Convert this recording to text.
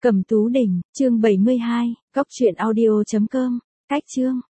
Cẩm Tú Đỉnh, chương 72, góc truyện audio.com, cách chương.